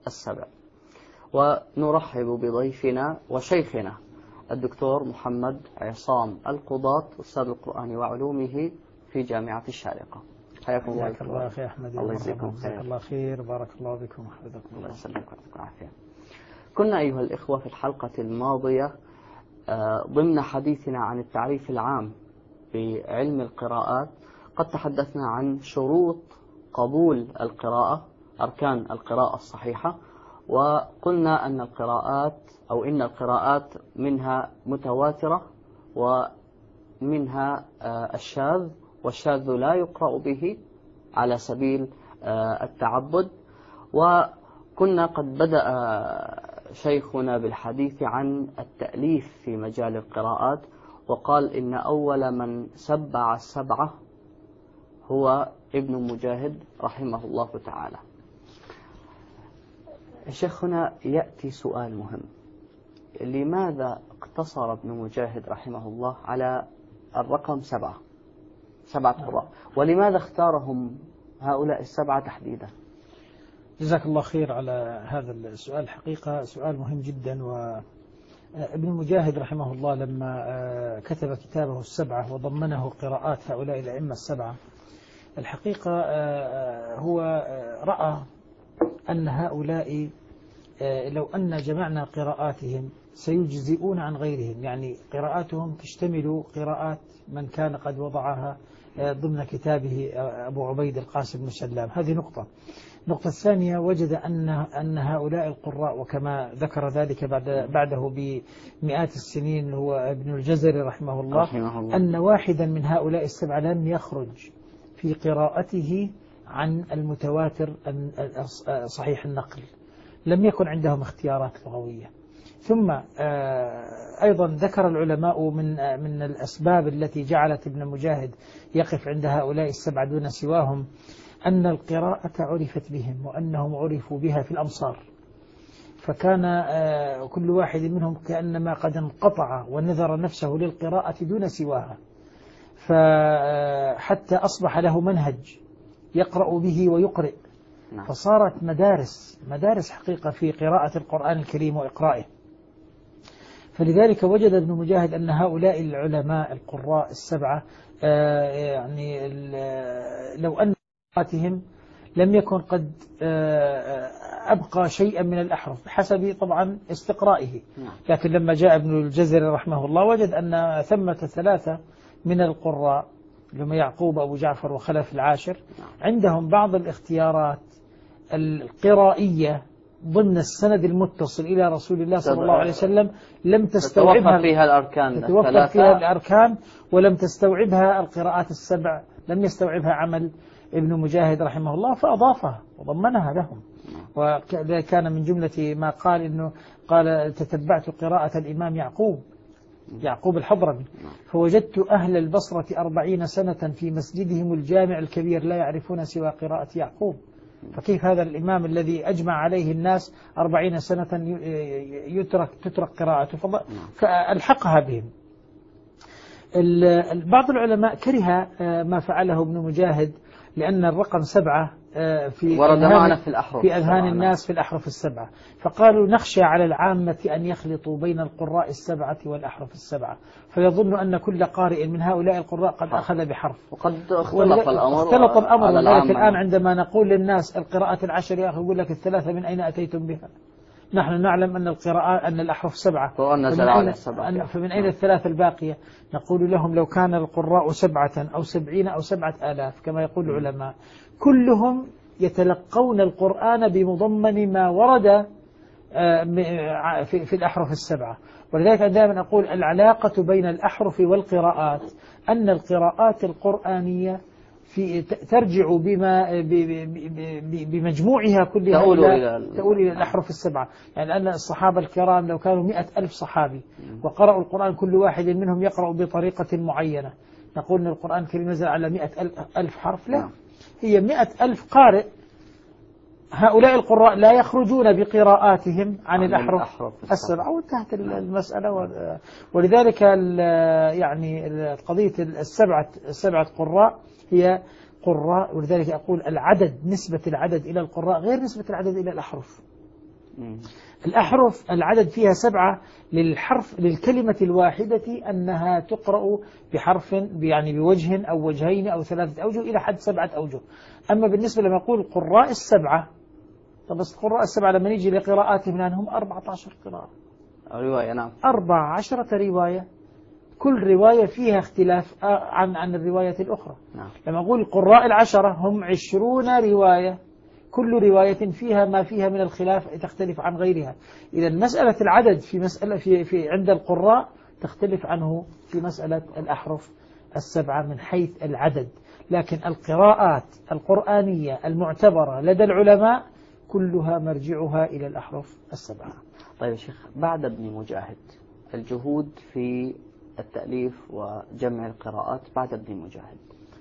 السبع. ونرحب بضيفنا وشيخنا الدكتور محمد عصام القضاة، أستاذ القرآن وعلومه في جامعة الشارقة. حياكم الله. حياك الله أخي أحمد. الله يجزيكم خير. جزاك الله خير، بارك الله بكم وحفظكم. الله يسلمك ويعطيكم العافية. كنا أيها الإخوة في الحلقة الماضية ضمن حديثنا عن التعريف العام بعلم القراءات قد تحدثنا عن شروط قبول القراءة، أركان القراءة الصحيحة، وقلنا أن القراءات أو إن القراءات منها متواترة ومنها الشاذ، والشاذ لا يقرأ به على سبيل التعبد. وكنا قد بدأ شيخنا بالحديث عن التأليف في مجال القراءات، وقال إن أول من سبع السبعة هو ابن مجاهد رحمه الله تعالى. شيخنا يأتي سؤال مهم: لماذا اقتصر ابن مجاهد رحمه الله على الرقم سبعة قراء، ولماذا اختارهم هؤلاء السبعة تحديدا؟ جزاك الله خير على هذا السؤال، حقيقة سؤال مهم جدا. وابن مجاهد رحمه الله لما كتب كتابه السبعة وضمنه قراءات هؤلاء الأئمة السبعة، الحقيقة هو رأى أن هؤلاء لو أن جمعنا قراءاتهم سيجزئون عن غيرهم، يعني قراءاتهم تشتمل قراءات من كان قد وضعها ضمن كتابه أبو عبيد القاسم بن سلام. هذه نقطة. النقطة الثانية، وجد أن هؤلاء القراء، وكما ذكر ذلك بعده بمئات السنين هو ابن الجزري رحمه الله، أن واحدا من هؤلاء السبعة لم يخرج في قراءته عن المتواتر صحيح النقل، لم يكن عندهم اختيارات لغوية. ثم أيضا ذكر العلماء من الأسباب التي جعلت ابن مجاهد يقف عند هؤلاء السبعة دون سواهم أن القراءة عرفت بهم وأنهم عرفوا بها في الأمصار، فكان كل واحد منهم كأنما قد انقطع ونذر نفسه للقراءة دون سواها، فحتى أصبح له منهج يقرأ به ويقرئ، فصارت مدارس حقيقة في قراءة القرآن الكريم وإقرائه. فلذلك وجد ابن مجاهد أن هؤلاء العلماء القراء السبعة يعني لو أن قراءتهم لم يكن قد أبقى شيئا من الأحرف بحسب طبعا استقرائه، لكن لما جاء ابن الجزري رحمه الله وجد أن ثمة ثلاثة من القراء لما يعقوب أبو جعفر وخلف العاشر عندهم بعض الاختيارات القرائية ضمن السند المتصل إلى رسول الله صلى الله عليه وسلم لم تستوعبها فيها الأركان، تتوفر فيها الأركان ولم تستوعبها القراءات السبع، لم يستوعبها عمل ابن مجاهد رحمه الله فأضافها وضمنها لهم. وكان من جملة ما قال إنه قال تتبعت قراءة الإمام يعقوب الحضرمي فوجدت أهل البصرة 40 سنة في مسجدهم الجامع الكبير لا يعرفون سوى قراءة يعقوب، فكيف هذا الإمام الذي أجمع عليه الناس 40 سنة تترك قراءته؟ فألحقها بهم. بعض العلماء كره ما فعله ابن مجاهد لأن الرقم 7 في أذهان الناس في الأحرف السبعة، فقالوا نخشى على العامة أن يخلطوا بين القراء السبعة والأحرف السبعة، فيظن أن كل قارئ من هؤلاء القراء قد أخذ بحرف، وقد اختلط الأمر. ولذلك الآن عندما نقول للناس القراءة العشر يا أخي يقول لك الثلاثة من أين أتيتم بها؟ نحن نعلم أن القراءة أن الأحرف 7 فمن أين الثلاثة الباقية؟ نقول لهم لو كان القراء 7 أو 70 أو 7000 كما يقول العلماء كلهم يتلقون القرآن بمضمن ما ورد في الأحرف السبعة. ولذلك دائما أقول العلاقة بين الأحرف والقراءات أن القراءات القرآنية ترجع بمجموعها كلها تؤول إلى الأحرف السبعة. يعني أن الصحابة الكرام لو كانوا 100,000 صحابي وقرأوا القرآن كل واحد منهم يقرأ بطريقة معينة، نقول أن القرآن الكريم نزل على 100,000 حرف؟ لا، هي 100,000 قارئ. هؤلاء القراء لا يخرجون بقراءاتهم عن الأحرف السبعة وانتهت المسألة. ولذلك يعني قضية السبعة قراء هي قراء، ولذلك أقول العدد، نسبة العدد إلى القراء غير نسبة العدد إلى الأحرف. الأحرف العدد فيها 7 للحرف للكلمة الواحدة أنها تقرأ بحرف يعني بوجه أو وجهين أو 3 أوجه إلى حد 7 أوجه. أما بالنسبة لما يقول القراء ال7، طب القراء ال7 لما نيجي لقراءاتهم لأنهم 14 قراءة رواية، نعم 14 رواية، كل رواية فيها اختلاف عن الرواية الأخرى. نعم. لما أقول القراء ال10 هم 20 رواية، كل رواية فيها ما فيها من الخلاف تختلف عن غيرها. إذا مسألة العدد في مسألة في عند القراء تختلف عنه في مسألة الأحرف ال7 من حيث العدد، لكن القراءات القرآنية المعتبرة لدى العلماء كلها مرجعها إلى الأحرف ال7. طيب يا شيخ، بعد ابن مجاهد الجهود في التأليف وجمع القراءات بعد ابن مجاهد،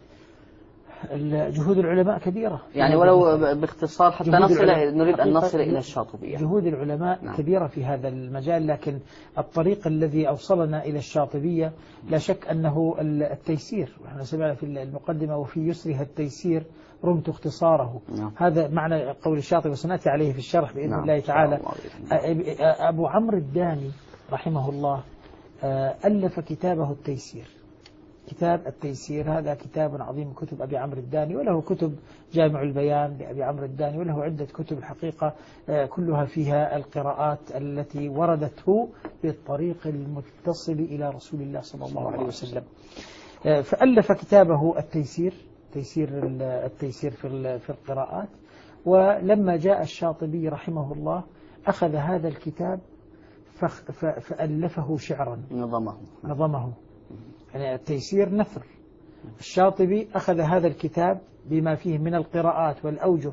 جهود العلماء كبيرة يعني ولو باختصار حتى نريد أن نصل إلى الشاطبية. جهود العلماء نعم. كبيرة في هذا المجال، لكن الطريق الذي أوصلنا إلى الشاطبية لا شك أنه التيسير، ونحن سمعنا في المقدمة وفي يسرها التيسير رمت اختصاره. نعم. هذا معنى قول الشاطبي وسنأتي عليه في الشرح بإذن الله تعالى. أبو عمرو الداني رحمه الله ألف كتابه التيسير. كتاب التيسير هذا كتاب عظيم كتب أبي عمرو الداني، وله كتب جامع البيان لأبي عمرو الداني، وله عدة كتب الحقيقة كلها فيها القراءات التي وردته بالطريق المتصل إلى رسول الله صلى الله عليه وسلم. فألف كتابه التيسير، التيسير في القراءات. ولما جاء الشاطبي رحمه الله أخذ هذا الكتاب فألفه شعرا، نظمه. يعني التيسير نثر. الشاطبي أخذ هذا الكتاب بما فيه من القراءات والأوجه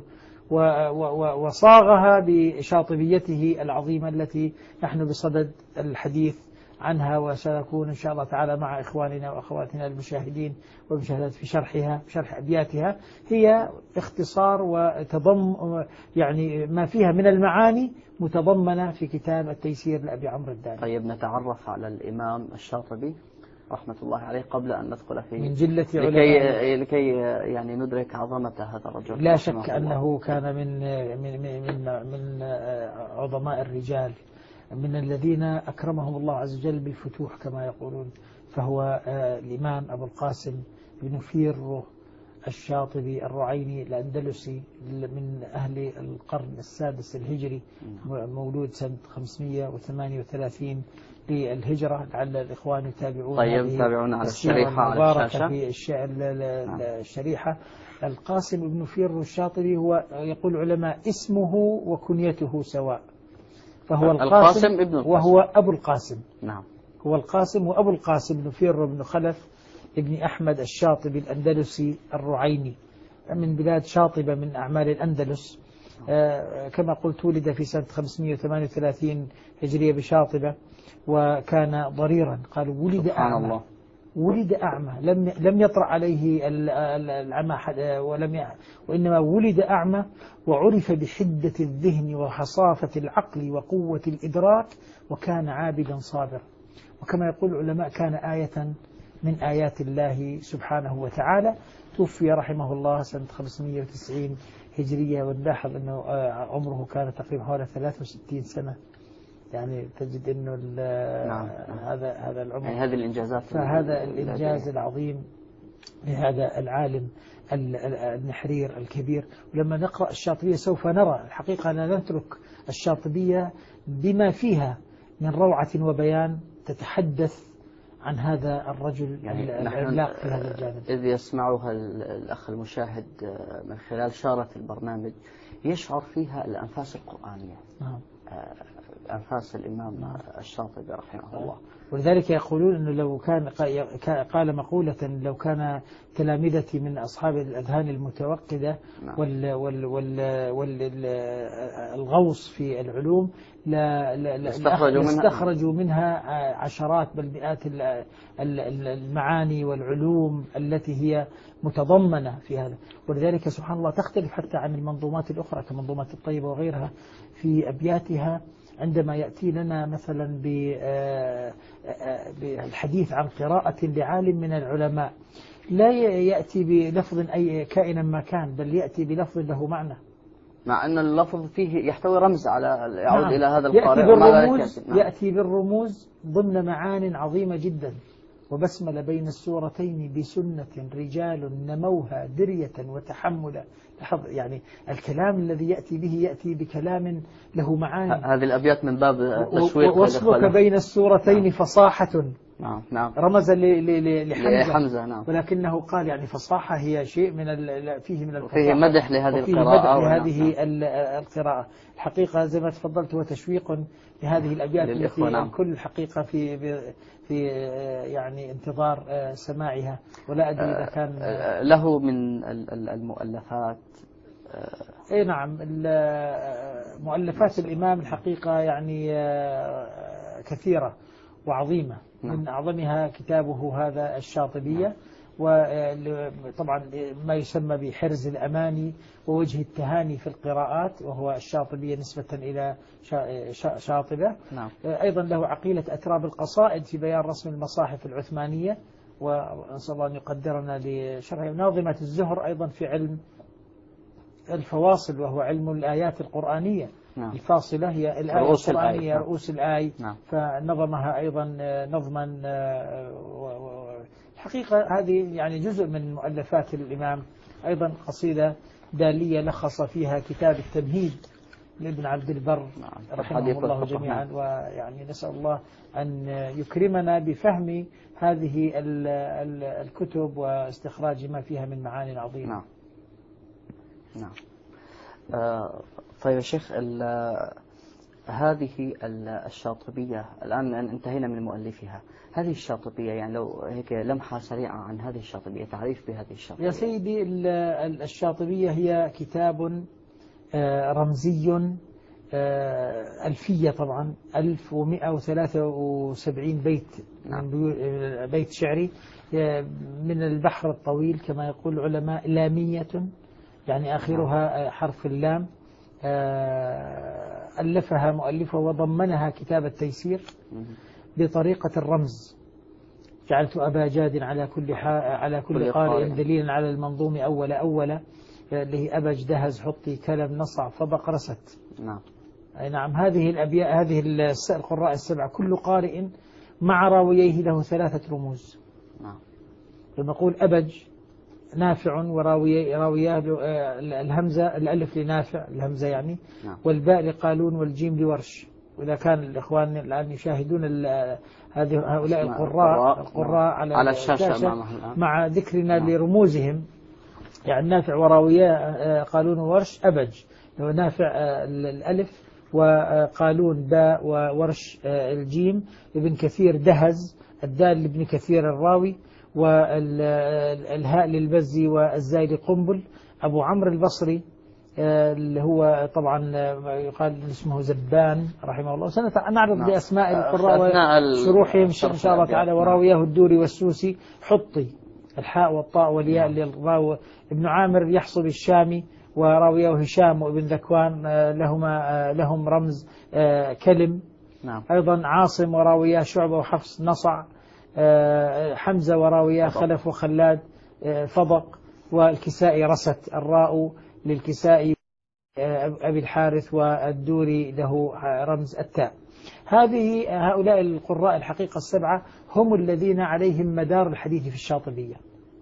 وصاغها بشاطبيته العظيمة التي نحن بصدد الحديث عنها، وسنكون إن شاء الله تعالى مع إخواننا وأخواتنا المشاهدين والمشاهدات في شرح أبياتها. هي اختصار وتضم يعني ما فيها من المعاني متضمنة في كتاب التيسير لأبي عمرو الداني. طيب نتعرف على الإمام الشاطبي رحمة الله عليه قبل أن ندخل في من جلة لكي يعني ندرك عظمة هذا الرجل. لا شك أنه كان من عظماء الرجال، من الذين أكرمهم الله عز وجل بالفتوح كما يقولون. فهو الإمام أبو القاسم بن فيرو الشاطبي الرعيني الأندلسي من أهل القرن السادس الهجري، مولود سنة 538 للهجرة. لعل الإخوان يتابعون. طيب تابعون على الشريحة على الشاشة في الشريحة. القاسم بن فيرو الشاطبي هو يقول العلماء اسمه وكنيته سواء، فهو القاسم ابن القاسم وهو أبو القاسم. نعم. هو القاسم وأبو القاسم بن فيرو بن خلف ابن أحمد الشاطبي الأندلسي الرعيني من بلاد شاطبة من أعمال الأندلس. كما قلت ولد في سنة 538 هجرية بشاطبة، وكان ضريرا. قالوا ولد أعمى. ولد أعمى، لم يطرأ عليه العمى وإنما ولد أعمى، وعرف بحدة الذهن وحصافة العقل وقوة الإدراك، وكان عابدا صابرا. وكما يقول العلماء كان آية من آيات الله سبحانه وتعالى. توفي رحمه الله سنة 590 هجرية، ونلاحظ أنه عمره كان تقريبا حوالي 63 سنة. يعني تجد أنه نعم. هذا العمر، يعني هذه الإنجازات، فهذا الإنجاز العظيم لهذا العالم النحرير الكبير. ولما نقرأ الشاطبية سوف نرى الحقيقة أننا نترك الشاطبية بما فيها من روعة وبيان تتحدث عن هذا الرجل يعني العملاق في هذا الجانب. إذ يسمعها الأخ المشاهد من خلال شارة البرنامج يشعر فيها الأنفاس القرآنية. نعم. أنفاس الإمام الشاطبي رحمه الله. ولذلك يقولون أنه لو كان قال مقولة لو كان تلامذتي من أصحاب الأذهان المتوقدة والغوص في العلوم استخرجوا منها عشرات بل مئات المعاني والعلوم التي هي متضمنة في هذا. ولذلك سبحان الله تختلف حتى عن المنظومات الأخرى كمنظومات الطيبة وغيرها في أبياتها. عندما يأتي لنا مثلا بالحديث عن قراءة لعالم من العلماء لا يأتي بلفظ أي كائنا ما كان، بل يأتي بلفظ له معنى. مع أن اللفظ فيه يحتوي رمز على يعود نعم. إلى هذا القارئ يأتي بالرموز ضمن معان عظيمة جدا. وبسمل بين السورتين بسنة رجال نموها درية وتحملا. يعني الكلام الذي يأتي به يأتي بكلام له معاني. هذه الأبيات من باب التشويق. واسلك بين السورتين فصاحة. نعم نعم. رمز لحمزة. نعم. ولكنه قال يعني فصاحة هي شيء فيه من الفصاحة، فيه مدح لهذه القراءة، لهذه القراءة. الحقيقة زي ما تفضلت هو تشويق لهذه الأبيات التي الكل الحقيقة في يعني انتظار سماعها. ولا أدري إذا كان له من المؤلفات. اي نعم. مؤلفات الإمام الحقيقة يعني كثيرة وعظيمة. من أعظمها كتابه هذا الشاطبية، وطبعا ما يسمى بحرز الأماني ووجه التهاني في القراءات، وهو الشاطبية نسبة إلى شاطبة. أيضا له عقيلة أتراب القصائد في بيان رسم المصاحف العثمانية، ونسأل الله أن يقدرنا لشرح. ناظمة الزهر أيضا في علم الفواصل، وهو علم الآيات القرآنية. الفاصلة هي الآية القرآنية، رؤوس الآي. فنظمها أيضا نظما. الحقيقة هذه يعني جزء من مؤلفات الإمام. أيضا قصيدة دالية لخص فيها كتاب التمهيد لابن عبد البر رحمه الله جميعا. ويعني نسأل الله أن يكرمنا بفهم هذه الكتب واستخراج ما فيها من معاني عظيمة. نعم. طيب يا شيخ، هذه الشاطبية الآن انتهينا من مؤلفها. هذه الشاطبية يعني لو هيك لمحة سريعة عن هذه الشاطبية، تعريف بهذه الشاطبية. يا سيدي، الشاطبية هي كتاب رمزي ألفية، طبعا 1173 بيت. من بيت شعري من البحر الطويل كما يقول العلماء، لامية يعني آخرها حرف اللام. ألفها مؤلفه وضمنها كتاب التيسير بطريقة الرمز. جعلت أبا جاد على كل قارئ دليلا على المنظوم أول اللي هي أبج دهز حطي كلم نصع فبق رست. نعم. هذه الأبيات، هذه القراء السبعة، كل قارئ مع راويه له 3 رموز. لما نقول أبج نافع وراوياه الهمزة، الألف لنافع الهمزة يعني، والباء لقالون والجيم لورش. وإذا كان الإخوان الآن يشاهدون هؤلاء القراء على الشاشة مع ذكرنا لرموزهم، يعني نافع وراوياه قالون وورش أبج، نافع الألف وقالون باء وورش الجيم، ابن كثير دهز، الدال لابن كثير الراوي، والهاء للبزي والزاي لقنبل. أبو عمرو البصري اللي هو طبعا يقال اسمه زبان رحمه الله. سنعرض بأسماء القراء وشروحهم إن شاء الله تعالى. وراوياه الدوري والسوسي حطي، الحاء والطاء والياء للراوي. ابن عامر يحصل الشامي، وراوياه هشام وابن ذكوان لهم رمز كلم. أيضا عاصم وراوياه شعبة وحفص نصع. حمزة وراوياه خلف وخلاد فضق. والكسائي رست، الراء للكسائي أبي الحارث، والدوري له رمز التاء. هؤلاء القراء الحقيقة السبعة هم الذين عليهم مدار الحديث في الشاطبية.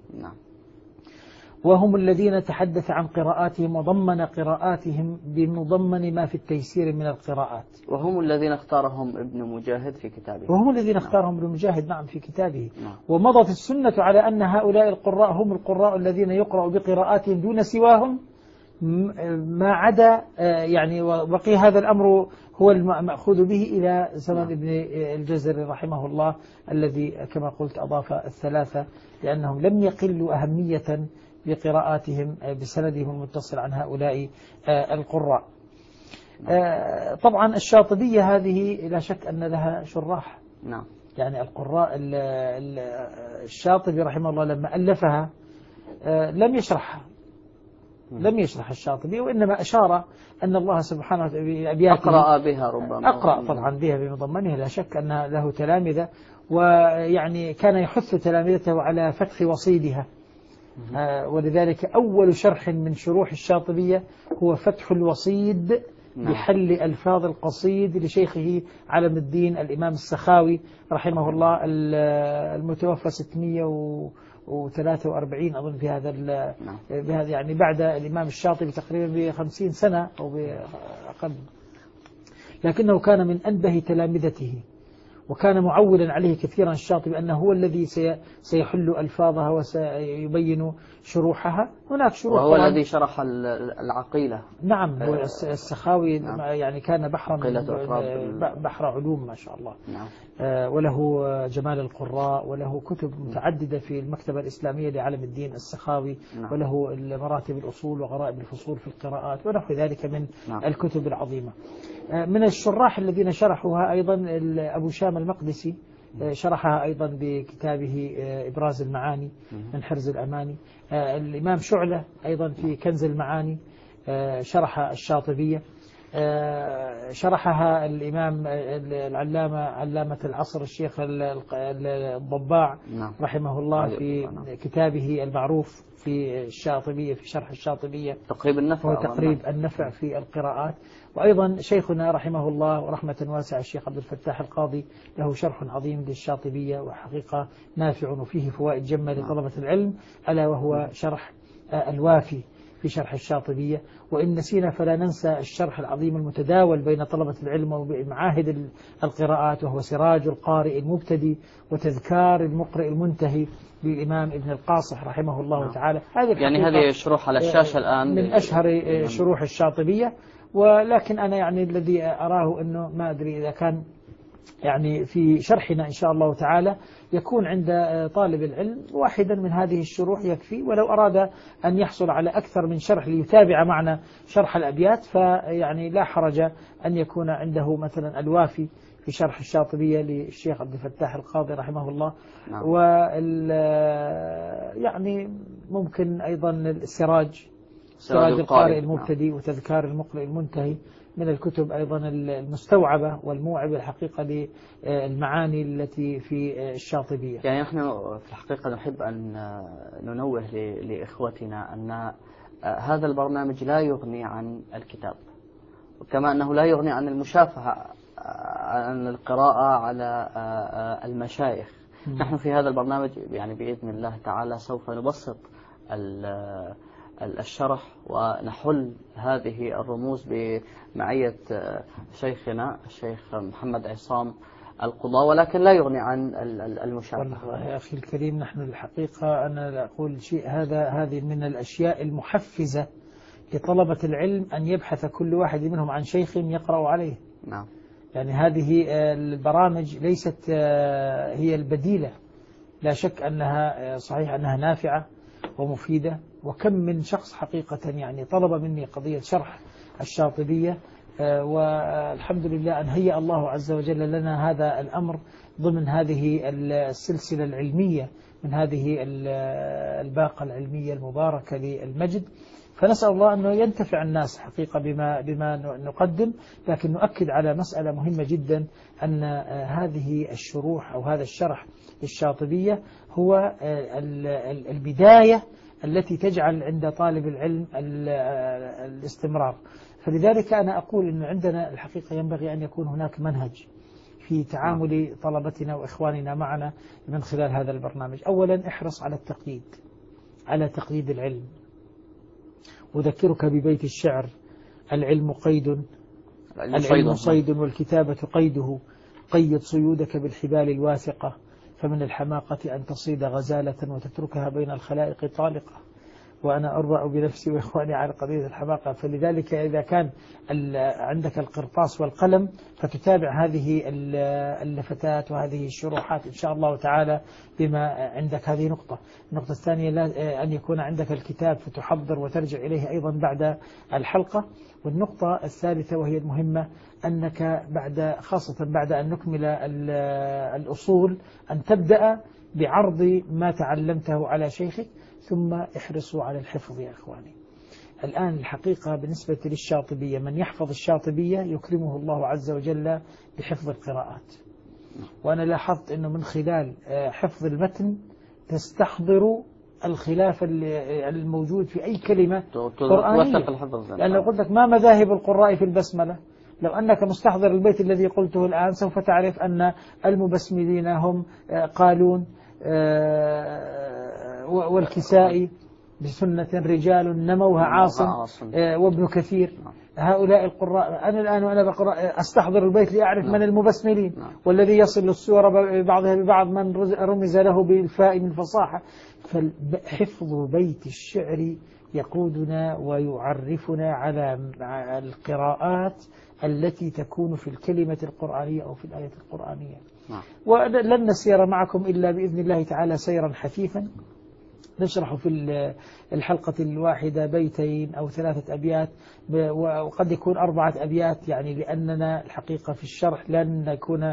وهم الذين تحدث عن قراءاتهم وضمن قراءاتهم بمضمن ما في التيسير من القراءات. وهم الذين اختارهم ابن مجاهد في كتابه. وهم الذين اختارهم ابن مجاهد في كتابه. ومضت السنة على أن هؤلاء القراء هم القراء الذين يقرأ بقراءاتهم دون سواهم، ما عدا يعني وبقي هذا الأمر هو المأخوذ به إلى زمن ابن الجزري رحمه الله، الذي كما قلت أضاف 3 لأنهم لم يقلوا أهمية بقراءاتهم بسندهم المتصل عن هؤلاء القراء. طبعا الشاطبية هذه لا شك أن لها شراح. يعني القراء الشاطبي رحمه الله لما ألفها لم يشرح الشاطبي، وإنما أشار أن الله سبحانه وتعالى بأبياته أقرأ بها، ربما أقرأ طبعا بها بمضمنها، لا شك أن له تلامذة، ويعني كان يحث تلامذته على فتح وصيدها ولذلك أول شرح من شروح الشاطبية هو فتح الوصيد بحل ألفاظ القصيد لشيخه علم الدين الإمام السخاوي رحمه الله المتوفى 643 أظن في هذا يعني بعد الإمام الشاطبي تقريبا ب50 سنة أو بأقل، لكنه كان من أنبه تلامذته وكان معولا عليه كثيرا الشاطبي أنه هو الذي سيحل ألفاظها وسيبين شروحها. هناك شروح وهو الذي شرح العقيلة. نعم، هو السخاوي نعم. يعني كان بحر علوم ما شاء الله. نعم. وله جمال القراء، وله كتب متعددة في المكتبة الإسلامية لعلم الدين السخاوي. نعم. وله مراتب الأصول وغرائب الفصول في القراءات ونحو ذلك من نعم. الكتب العظيمة. من الشراح الذين شرحوها أيضا أبو شام المقدسي، شرحها أيضا بكتابه إبراز المعاني من حرز الأماني. الإمام شعلة أيضا في كنز المعاني شرح الشاطبية. شرحها الإمام العلامة علامة العصر الشيخ الضباع رحمه الله في كتابه المعروف في الشاطبية، في شرح الشاطبية تقريب النفع، وتقريب النفع في القراءات. وأيضا شيخنا رحمه الله ورحمة واسعة الشيخ عبد الفتاح القاضي له شرح عظيم للشاطبية وحقيقة نافع وفيه فوائد جمة لطلبة العلم، ألا وهو شرح الوافي في شرح الشاطبية. وإن نسينا فلا ننسى الشرح العظيم المتداول بين طلبة العلم ومعاهد القراءات، وهو سراج القارئ المبتدي وتذكار المقرئ المنتهي للإمام ابن القاصح رحمه الله تعالى. هذه الشروح على الشاشة الآن من أشهر شروح الشاطبية. ولكن أنا يعني الذي أراه أنه ما أدري إذا كان يعني في شرحنا إن شاء الله تعالى يكون عند طالب العلم واحدا من هذه الشروح يكفي، ولو أراد أن يحصل على أكثر من شرح ليتابع معنا شرح الأبيات فيعني لا حرج أن يكون عنده مثلا الوافي في شرح الشاطبية للشيخ عبد الفتاح القاضي رحمه الله. نعم. يعني ممكن أيضا السراج القارئ المبتدي وتذكار المقرئ المنتهي من الكتب أيضا المستوعبة والموعبة الحقيقة للمعاني التي في الشاطبية. يعني نحن في الحقيقة نحب أن ننوه لإخوتنا أن هذا البرنامج لا يغني عن الكتاب، وكما أنه لا يغني عن المشافهة عن القراءة على المشايخ. نحن في هذا البرنامج يعني بإذن الله تعالى سوف نبسط الشرح ونحل هذه الرموز بمعية شيخنا الشيخ محمد عصام القضاء، ولكن لا يغني عن المشافهة. والله يا أخي الكريم، نحن الحقيقة أنا لا أقول شيء، هذه من الأشياء المحفزة لطلبة العلم أن يبحث كل واحد منهم عن شيخ يقرأ عليه. نعم. يعني هذه البرامج ليست هي البديلة، لا شك أنها صحيح أنها نافعة ومفيدة. وكم من شخص حقيقة يعني طلب مني قضية شرح الشاطبية، والحمد لله أن هيأ الله عز وجل لنا هذا الأمر ضمن هذه السلسلة العلمية من هذه الباقة العلمية المباركة للمجد. فنسأل الله أنه ينتفع الناس حقيقة بما نقدم. لكن نؤكد على مسألة مهمة جدا، أن هذه الشروح أو هذا الشرح للشاطبية هو البداية التي تجعل عند طالب العلم الاستمرار. فلذلك أنا أقول أن عندنا الحقيقة ينبغي أن يكون هناك منهج في تعامل طلبتنا وإخواننا معنا من خلال هذا البرنامج. أولا احرص على تقييد العلم. أذكرك ببيت الشعر: العلم قيد، العلم صيد والكتابة قيده، قيد صيودك بالحبال الواثقة، فمن الحماقة أن تصيد غزالة وتتركها بين الخلائق طالقة. وأنا أربع بنفسي وإخواني على قضية الحماقة. فلذلك إذا كان عندك القرطاس والقلم فتتابع هذه اللفتات وهذه الشروحات إن شاء الله تعالى بما عندك. هذه نقطة. النقطة الثانية أن يكون عندك الكتاب فتحضر وترجع إليه أيضا بعد الحلقة. والنقطة الثالثة وهي المهمة، أنك خاصة بعد أن نكمل الأصول أن تبدأ بعرض ما تعلمته على شيخك، ثم احرصوا على الحفظ يا أخواني. الآن الحقيقة بالنسبة للشاطبية، من يحفظ الشاطبية يكرمه الله عز وجل بحفظ القراءات. وأنا لاحظت أنه من خلال حفظ المتن تستحضر الخلاف الموجود في أي كلمة قرآنية. لأن لو قلت لك ما مذاهب القراء في البسملة، لو أنك مستحضر البيت الذي قلته الآن سوف تعرف أن المبسملين هم قالون والكسائي بسنة رجال نموها عاصم وابن كثير. هؤلاء القراء أنا الآن وأنا بقرأ أستحضر البيت لأعرف من المبسملين، والذي يصل للسورة بعضها ببعض من رمز له بالفاء من فصاحة. فحفظ بيت الشعر يقودنا ويعرفنا على القراءات التي تكون في الكلمة القرآنية أو في الآية القرآنية. ولن نسير معكم إلا بإذن الله تعالى سيرا حثيثا، نشرح في الحلقة الواحدة بيتين أو 3 أبيات، وقد يكون 4 أبيات، يعني لأننا الحقيقة في الشرح لن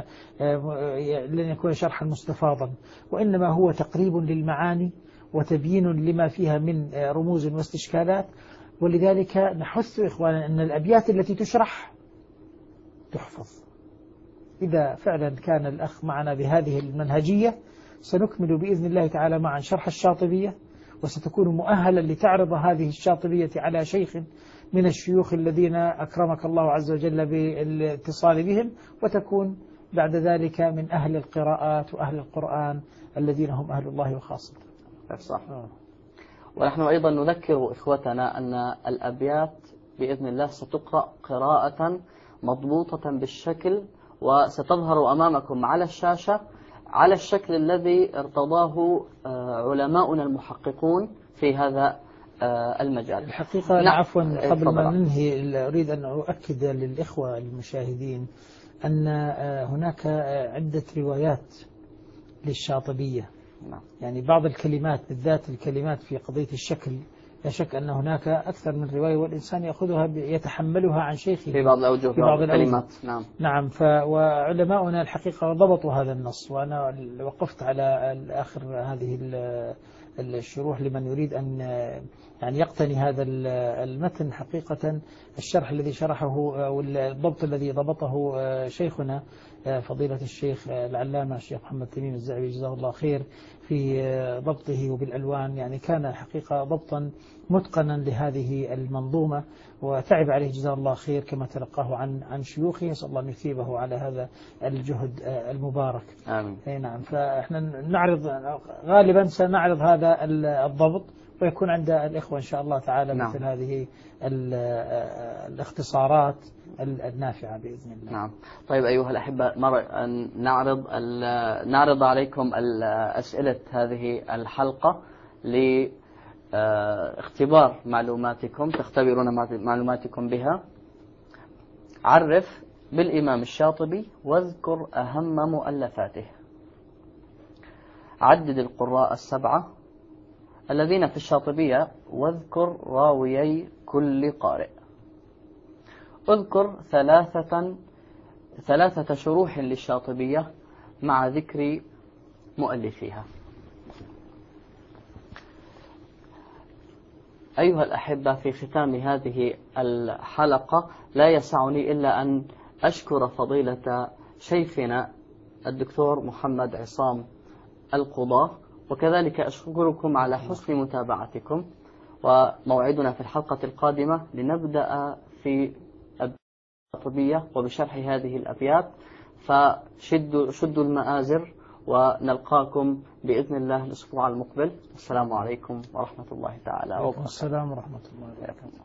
يكون شرحا مستفاضا، وإنما هو تقريب للمعاني وتبيين لما فيها من رموز واستشكالات. ولذلك نحث إخوانا أن الأبيات التي تشرح تحفظ. إذا فعلا كان الأخ معنا بهذه المنهجية سنكمل بإذن الله تعالى معا شرح الشاطبية، وستكون مؤهلا لتعرض هذه الشاطبية على شيخ من الشيوخ الذين أكرمك الله عز وجل بالاتصال بهم، وتكون بعد ذلك من أهل القراءات وأهل القرآن الذين هم أهل الله وخاصته. صح. ونحن أيضا نذكر إخوتنا أن الأبيات بإذن الله ستقرأ قراءة مضبوطة بالشكل، وستظهر أمامكم على الشاشة على الشكل الذي ارتضاه علماؤنا المحققون في هذا المجال. الحقيقة عفوا قبل ما ننهي أريد أن أؤكد للإخوة المشاهدين أن هناك عدة روايات للشاطبية. يعني بعض الكلمات بالذات الكلمات في قضية الشكل لا شك أن هناك أكثر من رواية، والإنسان يأخذها يتحملها عن شيخه في بعض الأوجه في بعض الكلمات. نعم. وعلماؤنا الحقيقة ضبطوا هذا النص، وأنا وقفت على آخر هذه الشروح لمن يريد أن يعني يقتني هذا المتن. حقيقة الشرح الذي شرحه والضبط الذي ضبطه شيخنا فضيلة الشيخ العلامة الشيخ محمد تميم الزعبي جزاه الله خير في ضبطه وبالألوان، يعني كان الحقيقة ضبطا متقنا لهذه المنظومة، وتعب عليه جزاه الله خير كما تلقاه عن شيوخه. نسأل الله أن يثيبه على هذا الجهد المبارك. آمين. نعم. فإحنا نعرض غالبا سنعرض هذا الضبط، ويكون عند الإخوة إن شاء الله تعالى مثل هذه الاختصارات النافعة بإذن الله. نعم. طيب أيها الأحبة، نعرض عليكم أسئلة هذه الحلقة لاختبار معلوماتكم، تختبرون معلوماتكم بها. عرف بالإمام الشاطبي واذكر أهم مؤلفاته. عدد القراء 7 الذين في الشاطبية واذكر راويي كل قارئ. اذكر 3 شروح للشاطبية مع ذكر مؤلفيها. أيها الأحبة، في ختام هذه الحلقة لا يسعني إلا أن أشكر فضيلة شيخنا الدكتور محمد عصام القضاة، وكذلك أشكركم على حسن متابعتكم، وموعدنا في الحلقة القادمة لنبدأ في الشاطبية وبشرح هذه الأبيات، فشدوا المآزر، ونلقاكم بإذن الله الأسبوع المقبل. السلام عليكم ورحمة الله تعالى وبركاته. السلام ورحمة الله وبركاته.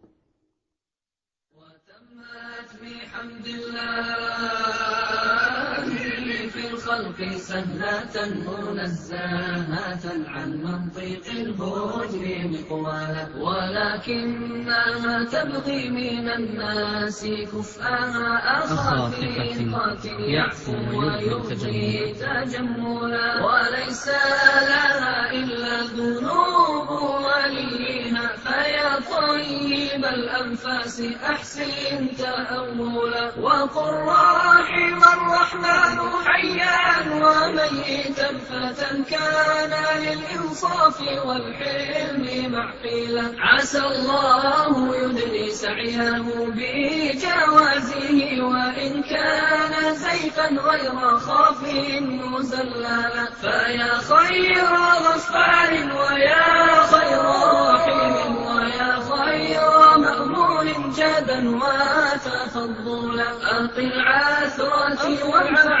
وتمت بحمد الله في الخلق سهلة منزهة عن منطق الهجر مقوالا، ولكنها تبغي من الناس كفءها أخافقة يعفو ويبغي تجملا، وليس لها إلا ذنوب وليها فيا طيب الأنفاس أحسن تأملا وقل رحم الرحمن حيا وميتا فتى كان للإنصاف والحلم معقلا عسى الله يدني سعيه بجوازه وإن كان زيفا غير خاف مزللا فيا خير غفار ويا خير رحيم ويا خير مأمول جادا وتفضلا أقل عثرة والعفو